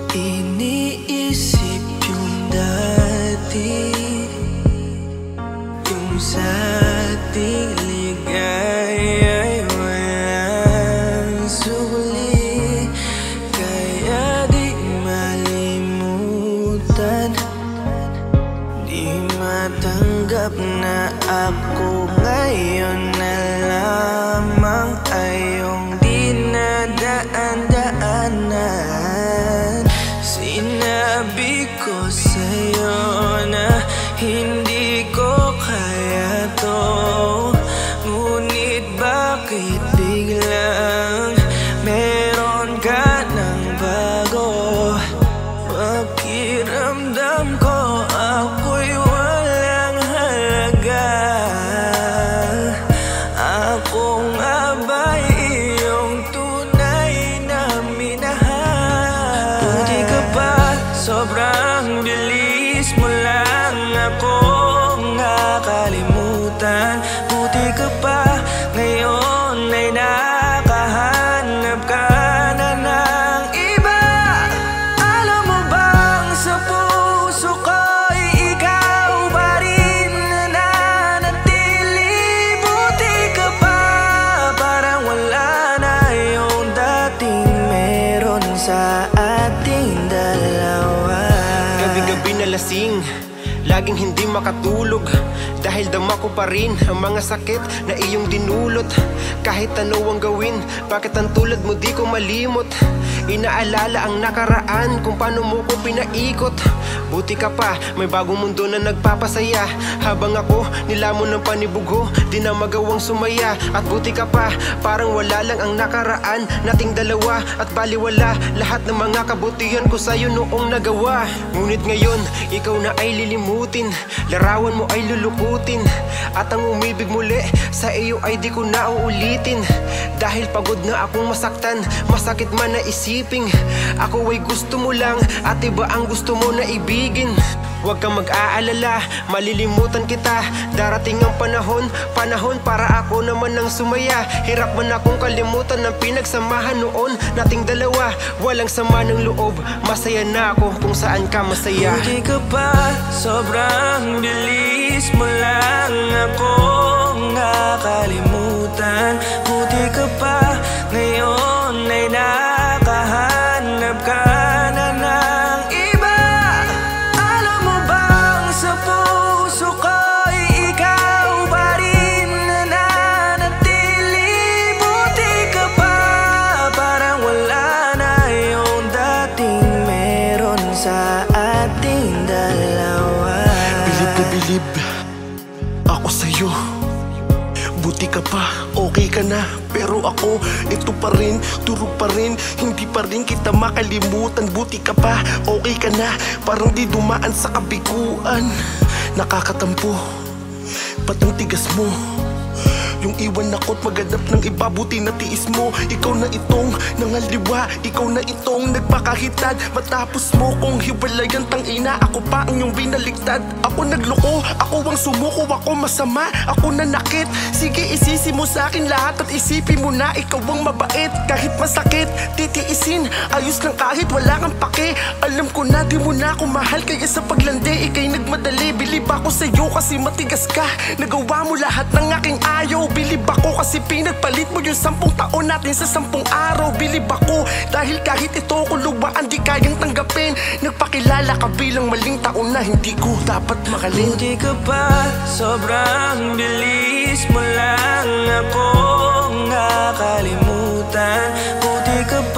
Iniisip yung dati, yung sa ating ligaya'y walang suli. Kaya di malimutan, di matanggap na ako ngayon na lamang ay iyong dinadaan-daanan. Sinabi ko sa'yo na hindi ko kaya to, ngunit bakit biglang meron ka ng bago? Pakiramdam ko ako'y walang halaga. Ako nga ba'y iyong tunay na minahal? Buti ka pa, sobrang bilis mo lang akong nakalimutan. Buti ka pa, ngayon ay nakahanap ka na ng iba. Alam mo bang sa puso ko'y ikaw pa rin nananatili? Buti ka pa, parang wala na yung dating meron sa ating dalawa. Gabi-gabi na lasing, laging hindi makatulog, dahil dama ko pa rin ang mga sakit na iyong dinulot. Kahit ano ang gawin, bakit ang tulad mo di ko malimot? Inaalala ang nakaraan, kung paano mo ko pinaikot. Buti ka pa, may bagong mundo na nagpapasaya, habang ako nilamon ng panibugo, di na magawang sumaya. At buti ka pa, parang wala lang ang nakaraan nating dalawa, at baliwala lahat ng mga kabutihan ko sa'yo noong nagawa. Ngunit ngayon, ikaw na ay lilimutin, larawan mo ay lulukutin, at ang umibig muli sa iyo ay di ko na uulitin. Dahil pagod na akong masaktan, masakit man na isiping ako ay gusto mo lang, at iba ang gusto mo na ibigin. Huwag kang mag-aalala, malilimutan kita. Darating ang panahon para ako naman ang sumaya. Hirap man akong kalimutan ng pinagsamahan noon nating dalawa. Walang sama ng loob, masaya na ako kung saan ka masaya. Buti ka pa, sobrang bilis mo lang akong nakalimutan. Buti ka pa, ngayon ay nakahanap ka na ng iba. Alam mo bang sa puso ko'y ikaw pa rin nananatili? Buti ka pa, parang wala na yung dating meron sa ating dalawa. Bilib na bilib ako sa'yo. Buti ka pa, okay ka na, pero ako, ito pa rin, turog pa rin, hindi pa rin kita makalimutan. Buti ka pa, okay ka na, parang di dumaan sa kabiguan. Nakakatampo, ba't ang tigas mo? Yung iwan ako't maghanap ng iba, buti na tiis mo. Ikaw na itong nangaliwa, ikaw na itong nagpakahitad. Matapos mo kong hiwalayan, tangina, ako pa ang iyong binaliktad. Ako nagloko, ako ang sumuko, ako masama, ako nanakit. Sige, isisi mo sa akin lahat at isipin mo na ikaw ang mabait. Kahit masakit, titiisin, ayos lang kahit wala kang pake. Alam ko na di mo na ako mahal, kaya sa paglandi ikay nagmadali. Bilib ako sa'yo kasi matigas ka, nagawa mo lahat ng aking ayaw. Bilib ako kasi pinagpalit mo yung 10 taon natin sa 10 araw. Bilib ako dahil kahit ito ko luwaan di kayang tanggapin. Nagpakilala ka bilang maling taon na hindi ko dapat makalin. Buti ka pa, sobrang bilis mo lang akong nakalimutan. Buti ka pa,